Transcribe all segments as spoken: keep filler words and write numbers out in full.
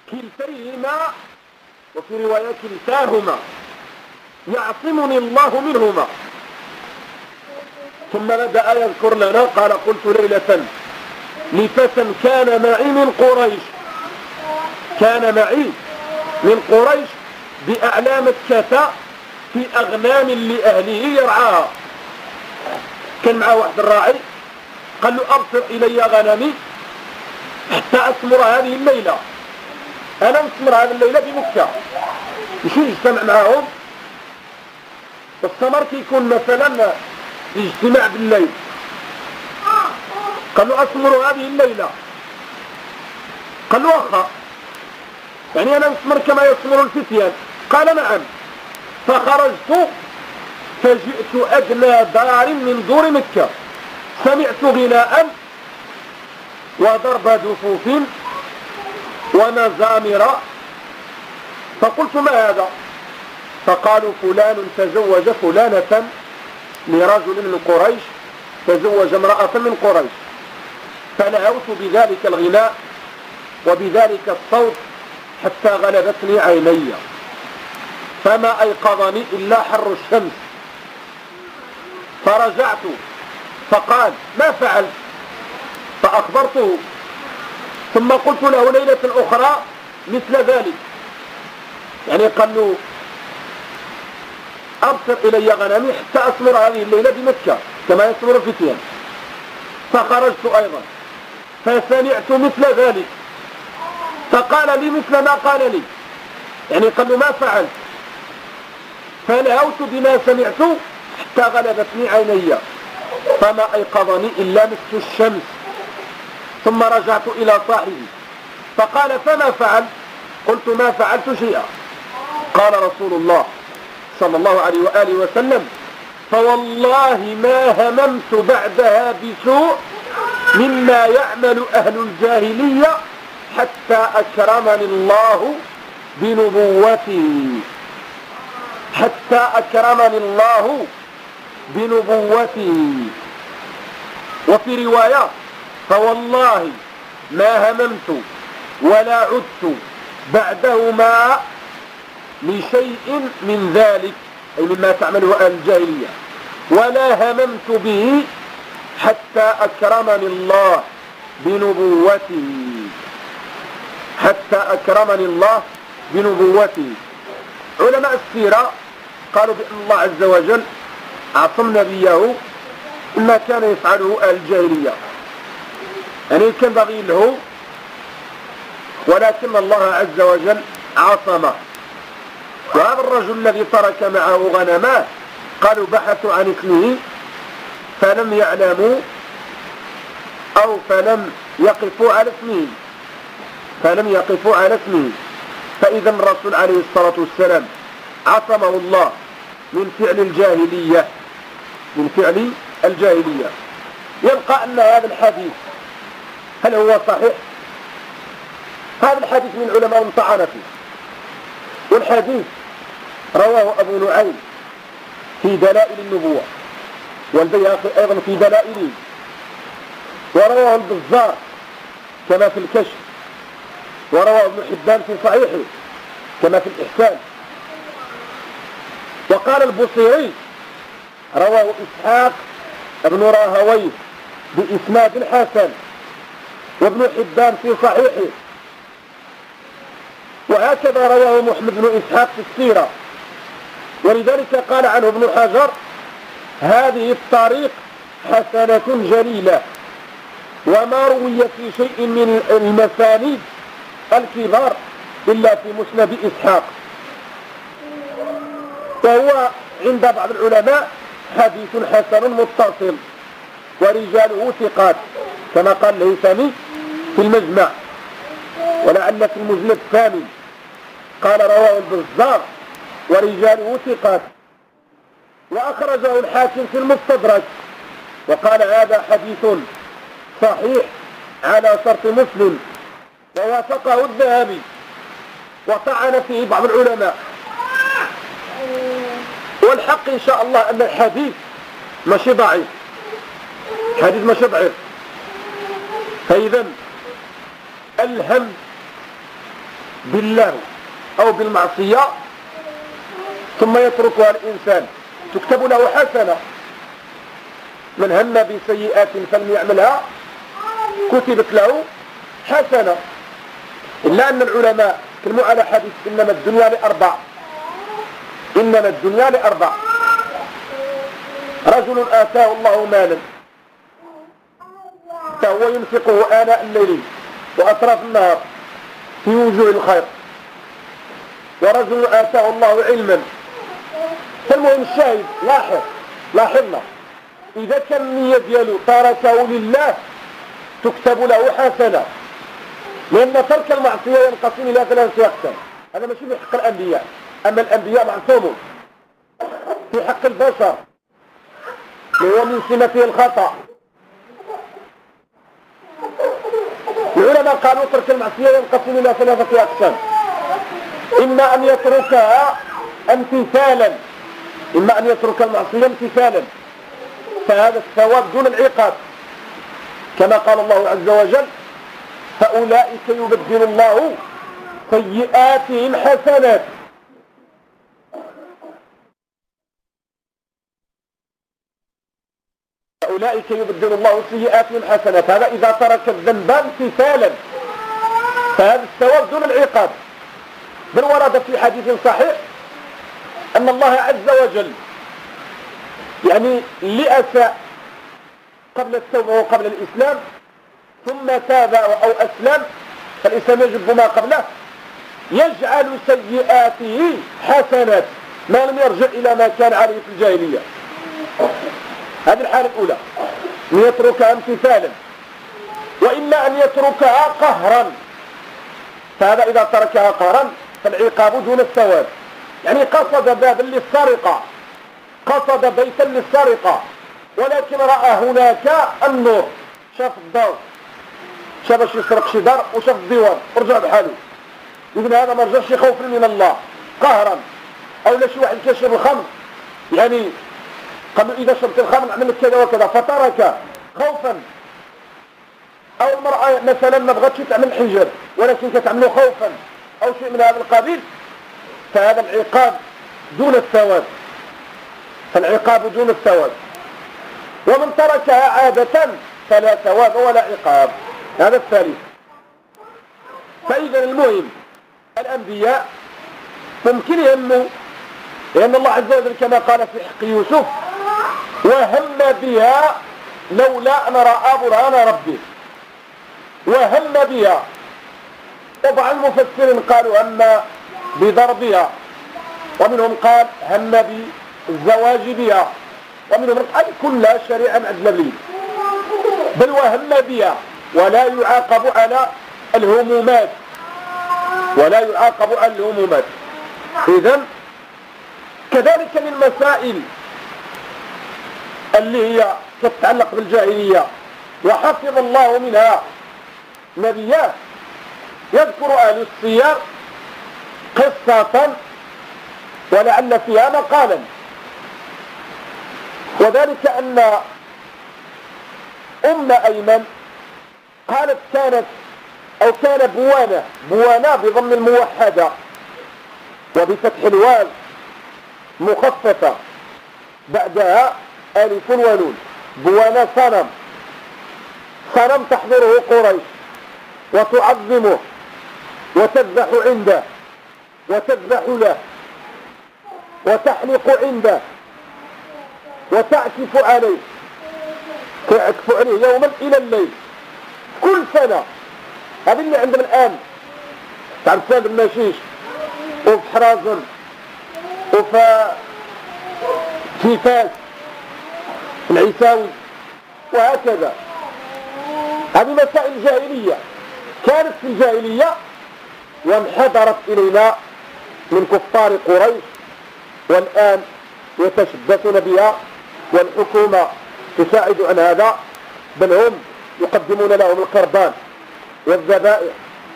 كلتيهما وفي رواية كلتاهما يعصمني الله منهما. ثم بدأ يذكر لنا قال قلت ليلة لفتى كان معي من قريش كان معي من قريش بأعلى مكة في أغنام لأهله يرعاها. كان معه واحد الراعي قال له أبصر إلي غنمي حتى أثمر هذه الليلة، أنا مثمر هذه الليلة بمكة. يشوف يجتمع معهم، الثمر كيكون مثلا اجتماع بالليل، قال له أثمر هذه الليلة، قال له أخا يعني أنا مثمر كما يثمر الفتيان، قال نعم. فخرجت فجئت أدنى دار من دور مكة، سمعت غناء وضرب دفوف ومزامر، فقلت ما هذا؟ فقالوا فلان تزوج فلانة لرجل من قريش، تزوج امرأة من قريش. فلهوت بذلك الغناء وبذلك الصوت حتى غلبتني عيني، فما أيقظني إلا حر الشمس. فرجعت فقال ما فعلت؟ فأخبرته، ثم قلت له ليلة أخرى مثل ذلك، يعني قال له أبصر إلي غنمي حتى أثمر هذه الليلة بمكة كما يثمر الفتيان. فخرجت أيضا فسمعت مثل ذلك، فقال لي مثل ما قال لي، يعني قال له ما فعلت؟ فلهوت بما سمعت حتى غلبتني عيني، فما أيقظني إلا مسك الشمس. ثم رجعت إلى صاحبي فقال فما فعل؟ قلت ما فعلت شيئا. قال رسول الله صلى الله عليه وآله وسلم فوالله ما هممت بعدها بسوء مما يعمل أهل الجاهلية حتى أكرمني الله بنبوته حتى أكرمني الله بنبوته. وفي رواية فوالله ما هممت ولا عدت بعدهما لشيء من ذلك، أي مما تعمله أهل الجاهلية، ولا هممت به حتى أكرمني الله بنبوته حتى أكرمني الله بنبوته. علماء السيرة قالوا بأن الله عز وجل عصم نبيه ما كان يفعله أهل الجاهلية، يعني كان بغي له، ولكن الله عز وجل عصمه. وهذا الرجل الذي ترك معه غنماه قالوا بحثوا عن اسمه فلم يعلموا أو فلم يقفوا على اسمه فلم يقفوا على اسمه فإذا الرسول عليه الصلاة والسلام عصمه الله من فعل الجاهلية من فعل الجاهلية. يبقى أن هذا الحديث هل هو صحيح؟ هذا الحديث من علماء طعن فيه، والحديث رواه أبو نعيم في دلائل النبوة، والبيهقي أيضا في دلائله، ورواه البزار كما في الكشف، ورواه ابن حبان في صحيحه كما في الإحسان. وقال البصيري رواه إسحاق ابن راهويه بإسناد حسن، وابن حبان في صحيحه، وهكذا رواه محمد بن إسحاق في السيرة. ولذلك قال عنه ابن حجر هذه الطريق حسنة جليلة، وما روي في شيء من المسانيد الكبار إلا في مسند إسحاق، وهو عند بعض العلماء حديث حسن متصل ورجاله ثقات كما قال الهيثمي في المجمع، ولعل في المجلد الثاني قال رواه البزار ورجاله ثقات. وأخرجه الحاكم في المستدرك وقال هذا حديث صحيح على شرط مسلم، ووافقه الذهبي وطعن فيه بعض العلماء. والحق إن شاء الله أن الحديث ماشي ضعيف، حديث ماشي ضعيف. فإذا الهم بالله أو بالمعصية ثم يتركها الإنسان تكتب له حسنة. من هم بسيئات فلم يعملها كتبت له حسنة. إلا أن العلماء كلموا على حديث إنما الدنيا لأربع إنما الدنيا لأربع: رجل آتاه الله مالا فهو ينفقه آناء الليل وأطراف النهار في وجوه الخير، ورجل آتاه الله علما. فالمهم الشاهد لاحظ لاحظنا إذا كان النية ديالو تركه لله تكتب له حسنة، لأن ترك المعصية ينقسم إلى ثلاثة أقسام. هذا ماشي في حق الأنبياء، أما الأنبياء معصومون. في حق البشر وهو من سمته الخطأ. العلماء قالوا ترك المعصية ينقسم إلى ثلاثة أقسام: إما أن يتركها امتثالا إما أن يترك المعصية امتثالا، فهذا الثواب دون العقاب، كما قال الله عز وجل: فأولئك يبدل الله سيئاتهم حسنات. فأولئك يبدل الله سيئاتهم حسنات، هذا إذا ترك الذنب امتثالا، فهذا الثواب دون العقاب. بل ورد في حديث صحيح أن الله عز وجل يعني لأساء قبل التوبة وقبل الإسلام ثم تاب أو أسلم، فالإسلام يجب ما قبله، يجعل سيئاته حسنات ما لم يرجع إلى ما كان عليه في الجاهلية. هذه الحالة الأولى، أن يتركها امتثالا. وإما أن يتركها قهرا، فهذا إذا تركها قهرا فالعقاب دون الثواب. يعني قصد بابا للسرقة، قصد بيتا للسرقة، ولكن رأى هناك النور، شاف الدار، شاف باش يسرق شي دار وشاف الديوان ورجع بحاله. إذن هذا ما رجعش خوفا من الله قهرا. أو لا شي واحد كيشرب الخمر، يعني قبل إذا شربت الخمر نعمل كذا وكذا فترك خوفا. أو المرأة مثلا ما بغتش تعمل حجاب ولكن كتعمله خوفا أو شيء من هذا القبيل، فهذا العقاب دون الثواب، فالعقاب دون الثواب. ومن تركها عادة فلا ثواب ولا عقاب، هذا الثالث. فإذا المهم الأنبياء ممكن يهموا، لأن الله عز وجل كما قال في حق يوسف: وهم بها لولا أن رأى برهان ربه. وهم بها، طبعا المفسرين قالوا هم بضربها، ومنهم قال هم بالزواج بها، ومنهم قال كلها شريعة أجنبية. بل وهم بها ولا يعاقب على الهمومات، ولا يعاقب على الهمومات. إذن كذلك من المسائل اللي هي تتعلق بالجاهلية وحفظ الله منها نبياه، يذكر أهل السير قصة ولعل فيها مقالا، وذلك أن أم أيمن قالت كانت أو كان بوانة، بوانة بضم الموحدة وبفتح الواو مخففة بعدها ألف ونون. بوانة صنم، صنم تحضره قريش وتعظمه وتذبح عنده وتذبح له وتحلق عنده وتعكف عليه، تعكف عليه يوما إلى الليل كل سنة. هذا اللي عندنا الآن تعرف ساد المشيش وفي حرازن وفي في فاس في العيساوي وهكذا. هذه مسائل جاهلية كانت في الجاهلية وانحدرت إلينا من كفار قريش، والآن يتشبثون بها، والحكومة تساعد عن هذا، بل هم يقدمون لهم القربان والذبائح.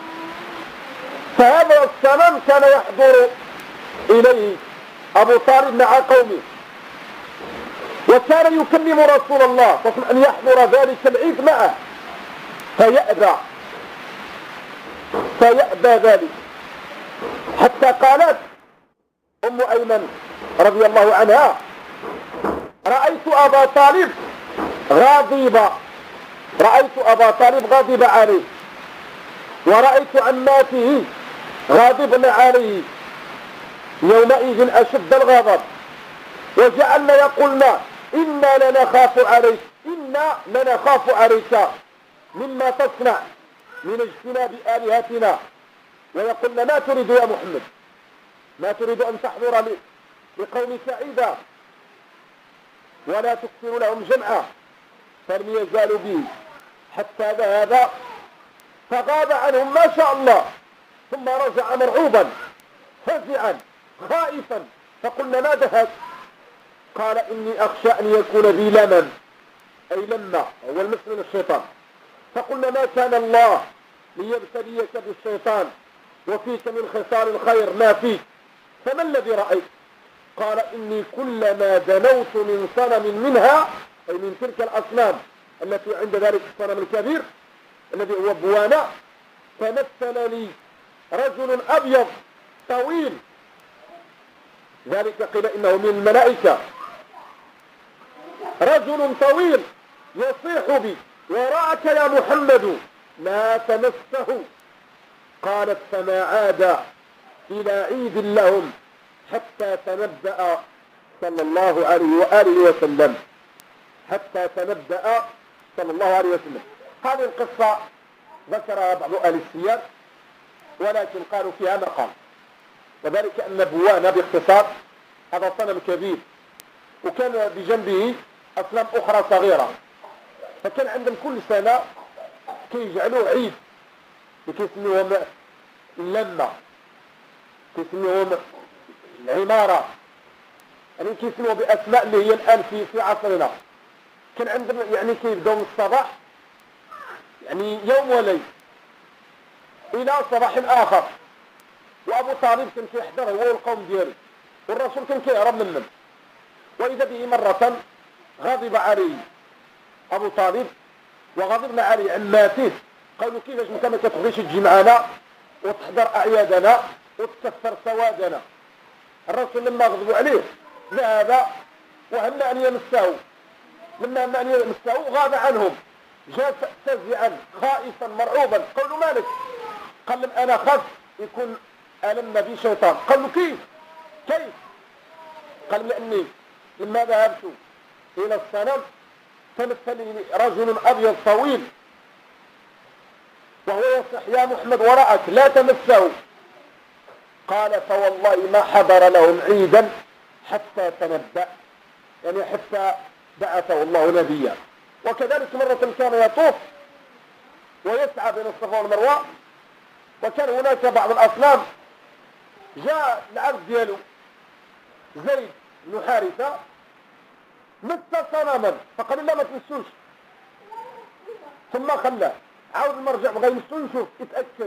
فهذا الصنم كان يحضر إليه أبو طالب مع قومه، وكان يكلم رسول الله فصل أن يحضر ذلك العيد معه، فيأبى فيأبى ذلك. حتى قالت أم أيمن رضي الله عنها: رأيت أبا طالب غاضب رأيت أبا طالب غاضب عليه، ورأيت عماته غاضبن عليه يومئذ أشد الغضب، وجعلنا يقولنا: إنا لنخاف عليك إنا لنخاف عليك مما تصنع من اجتناب آلهتنا. ويقولن: ما تريد يا محمد؟ ما تريد أن تحضر لقوم سعيدا ولا تكثر لهم جمعا؟ فلم يزالوا به حتى ذهب فغاب عنهم ما شاء الله، ثم رجع مرعوبا فزعا خائفا. فقلنا: ما ذهب؟ قال: إني أخشى أن يكون بي لمن، أي لما هو المس من الشيطان. فقلنا: ما كان الله ليبتليك بالشيطان وفيك من خصال الخير ما فيك، فما الذي رأيت؟ قال: إني كلما دنوت من صنم منها، أي من تلك الأصنام التي عند ذلك الصنم الكبير الذي هو بوانا، تمثل لي رجل أبيض طويل، ذلك قيل إنه من الملائكة، رجل طويل يصيح بي: وراءك يا محمد لا تمسه. قالت: فما عاد إلى عيد لهم حتى تنبأ صلى الله عليه وآله وسلم حتى تنبأ صلى الله عليه وسلم. هذه القصة ذكرها بعض أهل السير، ولكن قالوا فيها مقال، وذلك أن بوانا باختصار هذا صنم كبير، وكان بجنبه أصنام أخرى صغيرة، فكان عندهم كل سنة كيجعلوا عيد كيسميوهم اللمة، كيسميوهم العمارة، يعني كيسموه بأسماء اللي هي الآن في في عصرنا. كان عندهم يعني كيبداو من الصباح يعني يوم وليل إلى صباح آخر، وأبو طالب كان كيحضر هو والقوم ديالو، والرسول كان كيهرب منهم. وإذا به مرة غضب عليه أبو طالب وغضبنا عليه عماته، قالوا: كيفاش انت ما كتبغيش تجي معنا وتحضر أعيادنا وتكثر سوادنا؟ الرسول لما غضبوا عليه ذهب وهم أن يمسه، لما هم أن يمسه غاب عنهم، جاء فزعا خائفا مرعوبا. قالوا: مالك؟ قال: لهم أنا خاف يكون ألم بي شيطان. قالوا: كيف كيف؟ قال: لأني لما ذهبت إلى الصنم تمثل لي رجل أبيض طويل وهو يصح: يا محمد وراءك لا تمسه. قال: فوالله ما حضر لهم عيدا حتى تنبأ، يعني حتى بعثه الله نبيا. وكذلك مرة كان يطوف ويسعى بين الصفا والمروة، وكان هناك بعض الأصنام، جاء العبد ديالو زيد بن حارثة مس صنما فقال: لا ما تمسوش، ثم خلاه، عاود المرجع بغا يمسو يشوف يتأكد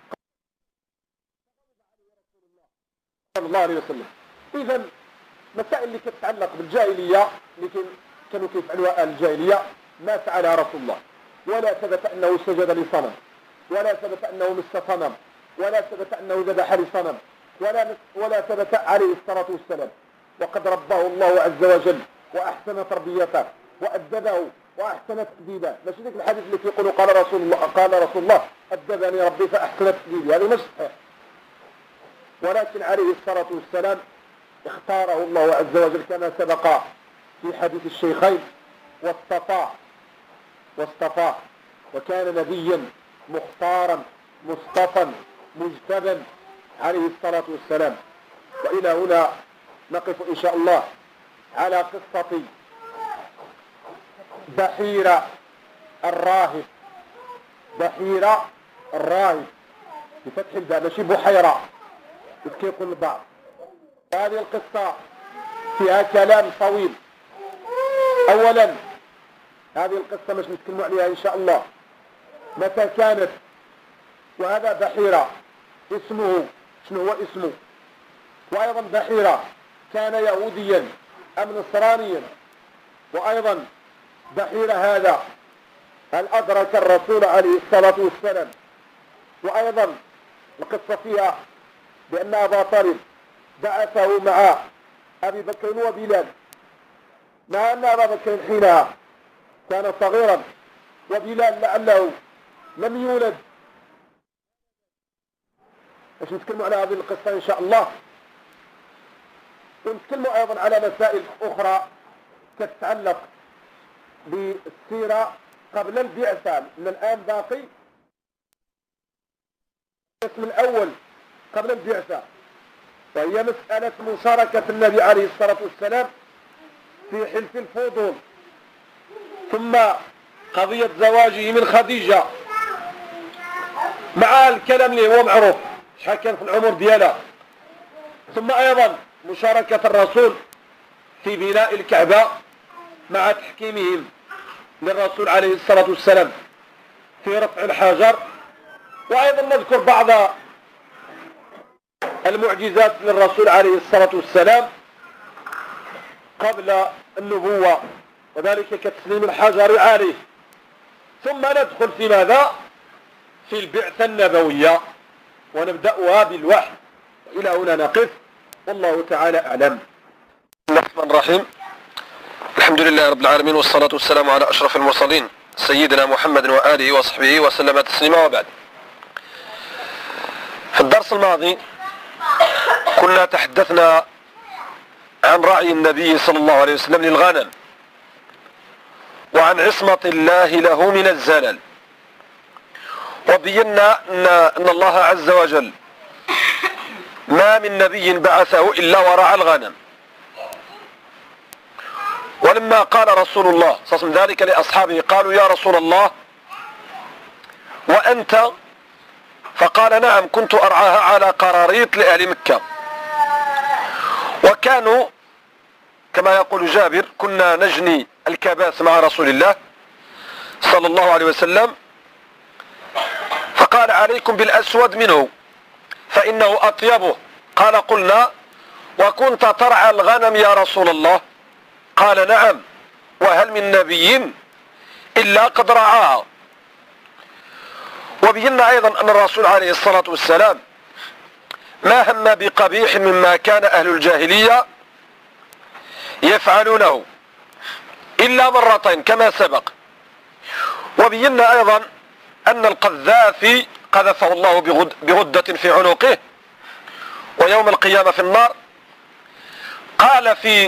صلى الله عليه وسلم. إذا مسائل اللي تتعلق بالجاهلية اللي كانوا كيفعلوها أهل الجاهلية ما فعلها رسول الله، ولا ثبت أنه سجد لصنم، ولا ثبت أنه مس صنم، ولا ثبت أنه ذبح لصنم، ولا ولا ثبت عليه الصلاة والسلام. وقد رباه الله عز وجل وأحسن تربيته وأدبه وأحسن تأديبه. ماشي ذيك الحديث اللي يقولوا قال رسول الله قال رسول الله أدبني ربي فأحسن تأديبي، هذا مش صحيح. ولكن عليه الصلاة والسلام اختاره الله عز وجل كما سبق في حديث الشيخين، واصطفى واصطفى وكان نبيا مختارا مصطفى مجتبا عليه الصلاة والسلام. وإلى هنا نقف إن شاء الله على قصة بحيرة الراهب، بحيرة الراهب بفتح الباء ماشي بحيرة كيف يقول البعض. هذه القصة فيها كلام طويل. أولا هذه القصة مش نتكلم عليها إن شاء الله متى كانت، وهذا بحيرة اسمه شنو هو اسمه، وأيضا بحيرة كان يهوديا أم نصرانيا، وأيضا بحيرة هذا هل أدرك الرسول عليه الصلاة والسلام، وأيضا القصة فيها بأن أبا طالب بعثه مع أبي بكر وبلال، مع أن أبا بكر حينها كان صغيرا وبلال لعله لم يولد. باش نتكلموا على هذه القصة إن شاء الله، ونتكلموا أيضا على مسائل أخرى تتعلق بالسيرة قبل البعثة، من الآن باقي القسم الأول قبل البعثة، وهي مسألة مشاركة النبي عليه الصلاة والسلام في حلف الفضول، ثم قضية زواجه من خديجة مع الكلام اللي هو معروف شحال كان في العمر ديالها، ثم أيضا مشاركة الرسول في بناء الكعبة مع تحكيمهم للرسول عليه الصلاة والسلام في رفع الحجر، وأيضا نذكر بعض المعجزات للرسول عليه الصلاة والسلام قبل النبوة، وذلك كتسليم الحجر عليه، ثم ندخل في ماذا؟ في البعثة النبوية، ونبدأها بالوحي. إلى هنا نقف، والله تعالى أعلم. الرحمن الرحيم. الحمد لله رب العالمين، والصلاة والسلام على أشرف المرسلين سيدنا محمد وآله وصحبه وسلم تسليما، وبعد. في الدرس الماضي كنا تحدثنا عن رعي النبي صلى الله عليه وسلم للغنم، وعن عصمة الله له من الزلل، وبينا أن الله عز وجل ما من نبي بعثه إلا ورعى الغنم. ولما قال رسول الله صلى الله عليه وسلم ذلك لأصحابه قالوا يا رسول الله وأنت؟ فقال نعم، كنت أرعاها على قراريط لأهل مكة. وكانوا كما يقول جابر كنا نجني الكباس مع رسول الله صلى الله عليه وسلم، فقال عليكم بالأسود منه فإنه أطيبه. قال قلنا وكنت ترعى الغنم يا رسول الله؟ قال نعم، وهل من نبي إلا قد رعاها. وبينا أيضا أن الرسول عليه الصلاة والسلام ما هم بقبيح مما كان أهل الجاهلية يفعلونه إلا مرتين كما سبق. وبينا أيضا أن القذافي قذفه الله بغدة في عنقه ويوم القيامة في النار. قال في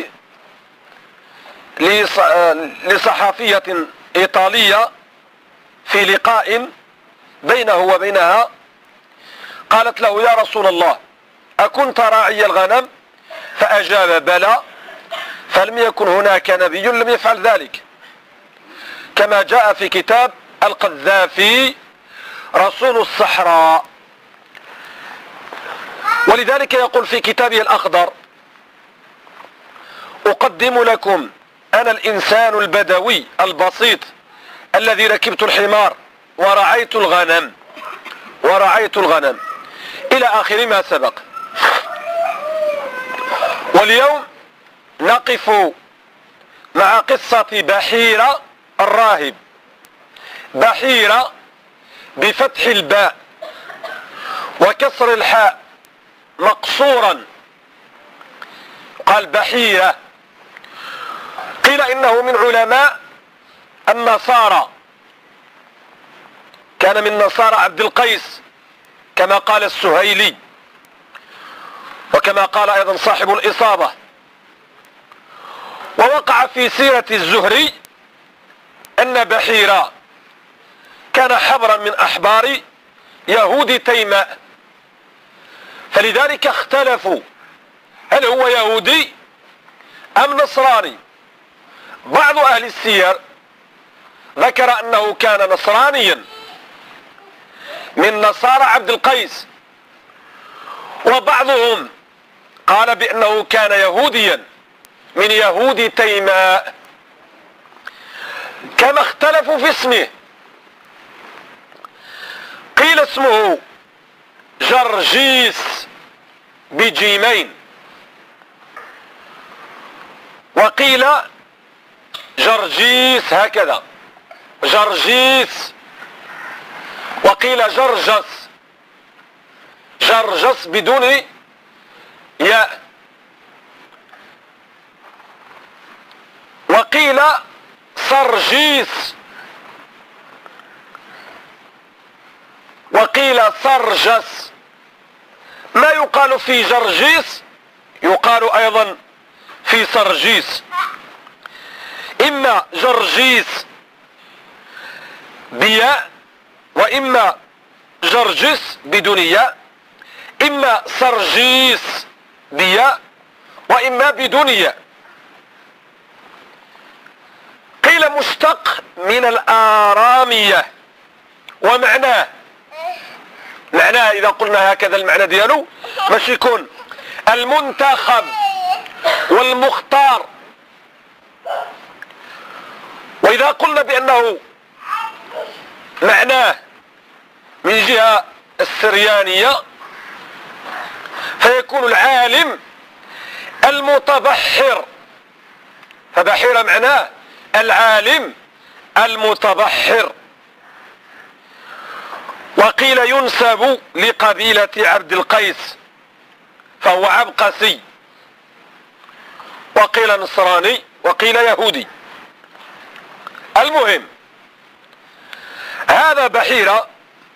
لصحفية إيطالية في لقاء بينه وبينها، قالت له يا رسول الله أكنت راعي الغنم؟ فأجاب بلى، فلم يكن هناك نبي لم يفعل ذلك، كما جاء في كتاب القذافي رسول الصحراء. ولذلك يقول في كتابه الأخضر أقدم لكم أنا الإنسان البدوي البسيط الذي ركبت الحمار ورعيت الغنم ورعيت الغنم إلى آخر ما سبق. واليوم نقف مع قصة بحيرة الراهب. بحيرة بفتح الباء وكسر الحاء مقصورا، قال بحيرة. قيل إنه من علماء النصارى، كان من نصارى عبد القيس كما قال السهيلي، وكما قال أيضا صاحب الإصابة. ووقع في سيرة الزهري أن بحيرة كان حبرا من أحبار يهود تيماء، فلذلك اختلفوا هل هو يهودي أم نصراني. بعض أهل السير ذكر أنه كان نصرانيا من نصارى عبد القيس، وبعضهم قال بأنه كان يهوديا من يهود تيماء، كما اختلفوا في اسمه. قيل اسمه جرجيس بجيمين، وقيل جرجيس هكذا جرجيس، وقيل جرجس جرجس بدون ياء، وقيل سرجيس، وقيل سرجس. ما يقال في جرجيس يقال ايضا في سرجيس. اما جرجيس بياء، واما جرجس بدون ياء، اما سرجيس بياء واما بدون ياء. قيل مشتق من الآرامية، ومعناه معناه اذا قلنا هكذا المعنى ديالو باش يكون المنتخب والمختار. واذا قلنا بانه معناه من جهة السريانية فيكون العالم المتبحر، فبحير معناه العالم المتبحر. وقيل ينسب لقبيلة عبد القيس فهو عبقسي، وقيل نصراني، وقيل يهودي. المهم هذا بحيرة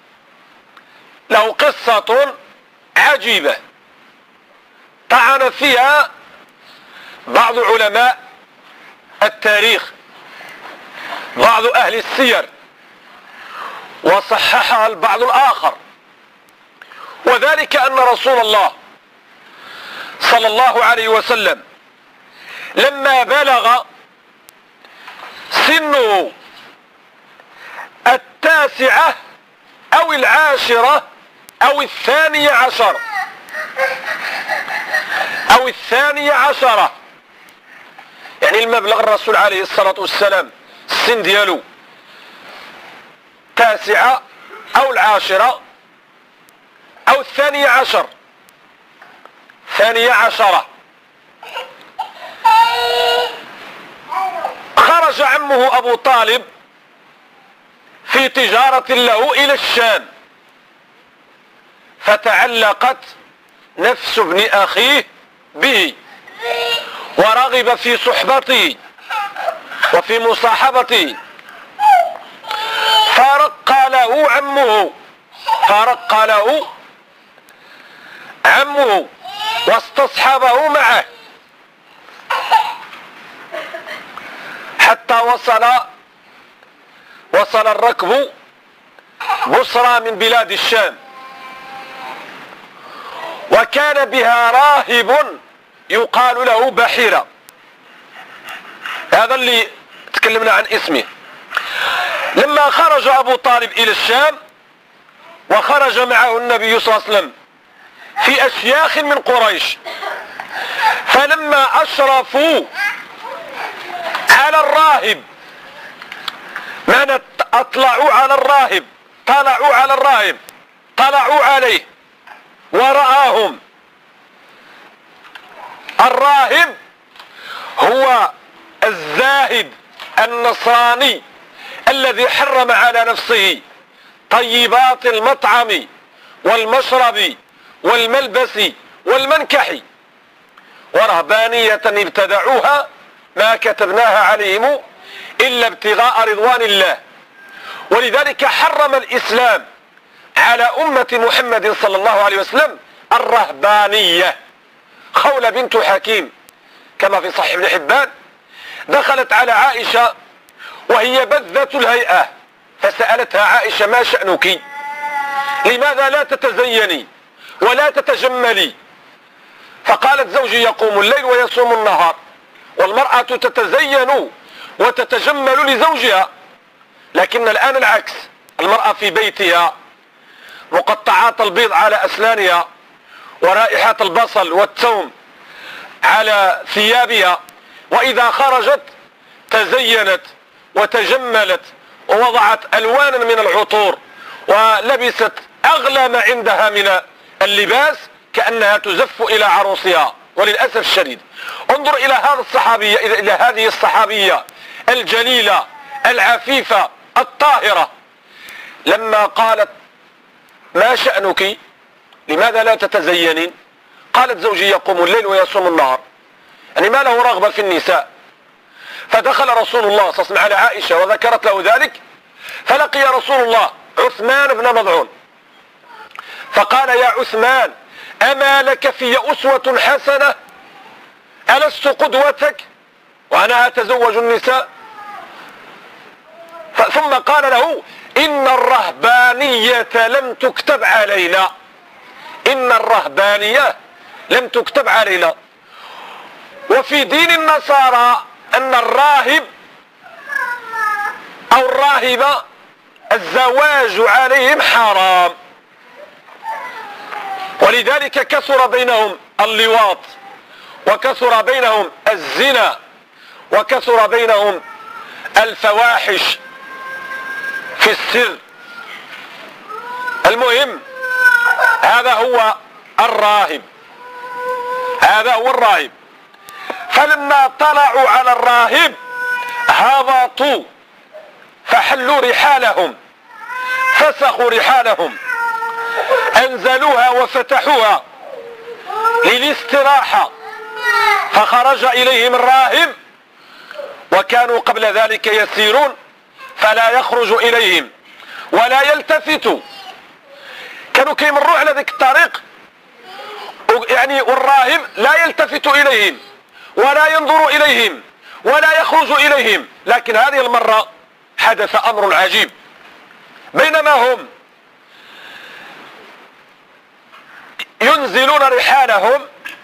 له قصة عجيبة طعن فيها بعض علماء التاريخ، بعض أهل السير، وصححها البعض الآخر، وذلك أن رسول الله صلى الله عليه وسلم لما بلغ سنه التاسعة أو العاشرة أو الثانية عشر أو الثانية عشرة، يعني المبلغ الرسول عليه الصلاة والسلام السن ديالو التاسعة أو العاشرة أو الثانية عشر، ثانية عشرة، خرج عمه أبو طالب في تجارة له إلى الشام، فتعلقت نفس ابن أخيه به ورغب في صحبته وفي مصاحبته، فرق له عمه فرق له عمه واستصحبه معه حتى وصل وصل الركب بصرى من بلاد الشام، وكان بها راهب يقال له بحيرة، هذا اللي تكلمنا عن اسمه. لما خرج أبو طالب إلى الشام وخرج معه النبي صلى الله عليه وسلم في أشياخ من قريش، فلما أشرفوا على الراهب، معنى أطلعوا على الراهب، طلعوا على الراهب، طلعوا عليه ورآهم. الراهب هو الزاهد النصراني الذي حرم على نفسه طيبات المطعم والمشرب والملبس والمنكح، ورهبانية ابتدعوها ما كتبناها عليهم إلا ابتغاء رضوان الله. ولذلك حرم الإسلام على أمة محمد صلى الله عليه وسلم الرهبانية. خولة بنت حكيم كما في صحيح ابن حبان دخلت على عائشة وهي بذة الهيئة، فسألتها عائشة: ما شأنك؟ لماذا لا تتزيني ولا تتجملي؟ فقالت: زوجي يقوم الليل ويصوم النهار، والمرأة تتزين وتتجمل لزوجها، لكن الآن العكس، المرأة في بيتها مقطعات البيض على أسنانها ورائحة البصل والثوم على ثيابها، وإذا خرجت تزينت وتجملت ووضعت ألوانا من العطور ولبست أغلى ما عندها من اللباس كأنها تزف إلى عروسها. وللأسف الشديد انظر إلى هذا الصحابية إلى هذه الصحابية الجليلة العفيفة الطاهرة، لما قالت: ما شأنك؟ لماذا لا تتزينين؟ قالت زوجي يقوم الليل ويصوم النهار، يعني ما له رغبة في النساء. فدخل رسول الله صلى الله عليه وسلم على عائشة وذكرت له ذلك، فلقي رسول الله عثمان بن مضعون فقال: يا عثمان، أما لك في أسوة حسنة؟ ألست قدوتك وأنا أتزوج النساء؟ ثم قال له: إن الرهبانية لم تكتب علينا، إن الرهبانية لم تكتب علينا. وفي دين النصارى أن الراهب أو الراهبة الزواج عليهم حرام، ولذلك كثر بينهم اللواط، وكثر بينهم الزنا، وكثر بينهم الفواحش في السر. المهم هذا هو الراهب، هذا هو الراهب. فلما طلعوا على الراهب هبطوا فحلوا رحالهم، فسخوا رحالهم، أنزلوها وفتحوها للاستراحة، فخرج إليهم الراهب، وكانوا قبل ذلك يسيرون فلا يخرج إليهم ولا يلتفتوا، كانوا كيمروا على ذيك الطريق يعني والراهب لا يلتفت إليهم ولا ينظر إليهم ولا يخرج إليهم. لكن هذه المرة حدث أمر عجيب، بينما هم ينزلون رحالهم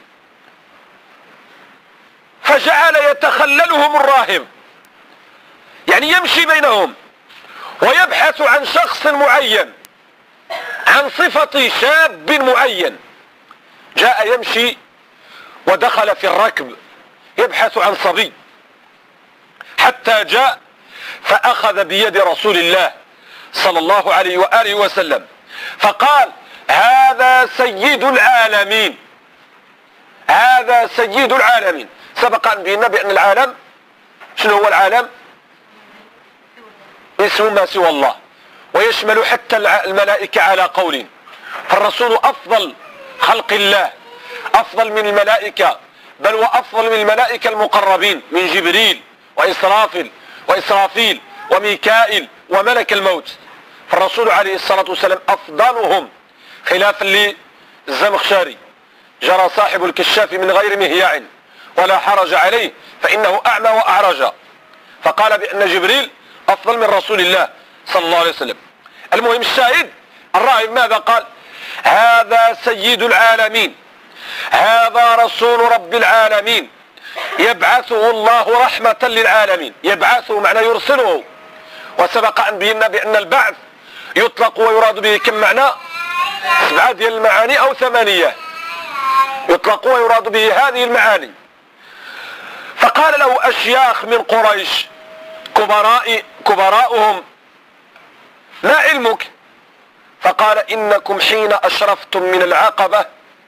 فجعل يتخللهم الراهب، يعني يمشي بينهم ويبحث عن شخص معين، عن صفة شاب معين. جاء يمشي ودخل في الركب يبحث عن صبي، حتى جاء فأخذ بيد رسول الله صلى الله عليه وآله وسلم فقال: هذا سيد العالمين، هذا سيد العالمين. سبق أن بينا بأن العالم شنو هو العالم؟ اسم ما سوى الله، ويشمل حتى الملائكة على قول. فالرسول أفضل خلق الله، أفضل من الملائكة، بل وأفضل من الملائكة المقربين من جبريل وإسرافيل وإسرافيل وميكائيل وملك الموت. فالرسول عليه الصلاة والسلام أفضلهم، خلافا للزمخشري: جرى صاحب الكشاف من غير مهياع ولا حرج عليه فإنه أعمى وأعرج. فقال بأن جبريل أفضل من رسول الله صلى الله عليه وسلم. المهم الشاهد، الراهب ماذا قال؟ هذا سيد العالمين، هذا رسول رب العالمين، يبعثه الله رحمة للعالمين. يبعثه معنى يرسله، وسبق أن بينا بأن البعث يطلق ويراد به كم معنى؟ سبعة ديال المعاني أو ثمانية، يطلق ويراد به هذه المعاني. فقال له أشياخ من قريش كبراء كبراؤهم: ما علمك؟ فقال: إنكم حين أشرفتم من العقبة،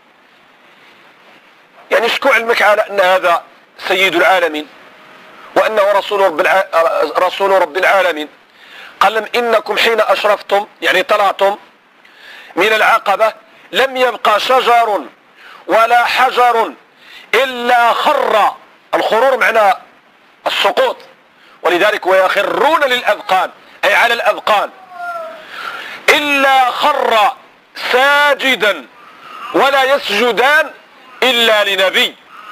يعني شكو علمك على أن هذا سيد العالمين وأنه رسول رب, الع... رسول رب العالمين؟ قال لهم: إنكم حين أشرفتم يعني طلعتم من العقبة لم يبقى شجر ولا حجر إلا خر. الخرور معنى السقوط، ولذلك ويخرون للأذقان أي على الأذقان. إلا خر ساجدا ولا يسجدان إلا لنبي.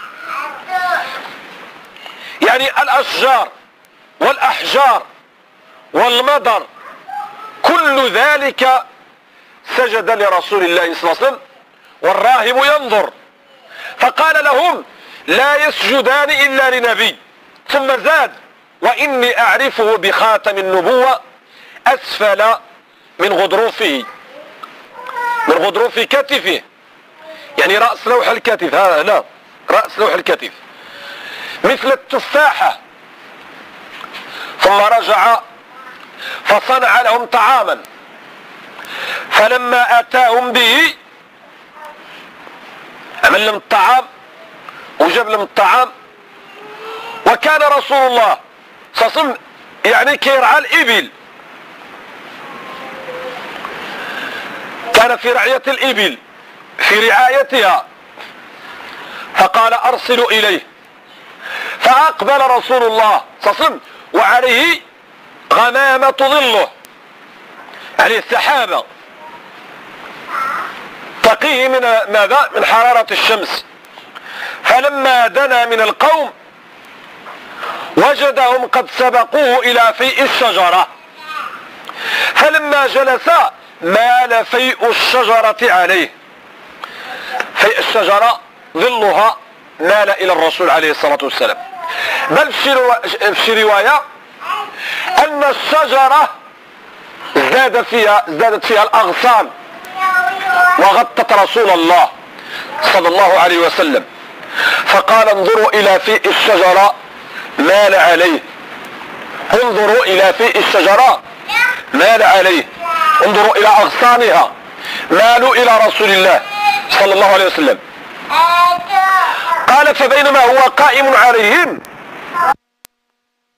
يعني الأشجار والأحجار والمطر كل ذلك سجد لرسول الله صلى الله عليه وسلم، والراهب ينظر. فقال لهم: لا يسجدان إلا لنبي. ثم زاد: وإني أعرفه بخاتم النبوة أسفل من غضروفه، من غضروف كتفه، يعني رأس لوح الكتف، هذا هنا رأس لوح الكتف مثل التفاحة. ثم رجع فصنع لهم طعاما، فلما أتاهم به عمل لهم الطعام وجاب لهم الطعام. وكان رسول الله صلى الله عليه وسلم يعني كيرعى الإبل، كان في رعية الإبل، في رعايتها، فقال أرسلوا إليه. فأقبل رسول الله صلى الله عليه وسلم وعليه غمامة ظله، عليه السحابة تقيه من ماذا؟ من حرارة الشمس. فلما دنا من القوم وجدهم قد سبقوه إلى فيء الشجرة، فلما جلس مال فيء الشجرة عليه. فيء الشجرة ظلها مال إلى الرسول عليه الصلاة والسلام. بل في رواية أن الشجرة ازداد فيها ازدادت فيها الأغصان وغطت رسول الله صلى الله عليه وسلم. فقال انظروا إلى فيء الشجرة مال عليه، انظروا إلى فيء الشجرة مال عليه، انظروا إلى أغصانها مالوا إلى رسول الله صلى الله عليه وسلم. قال فبينما هو قائم عليهم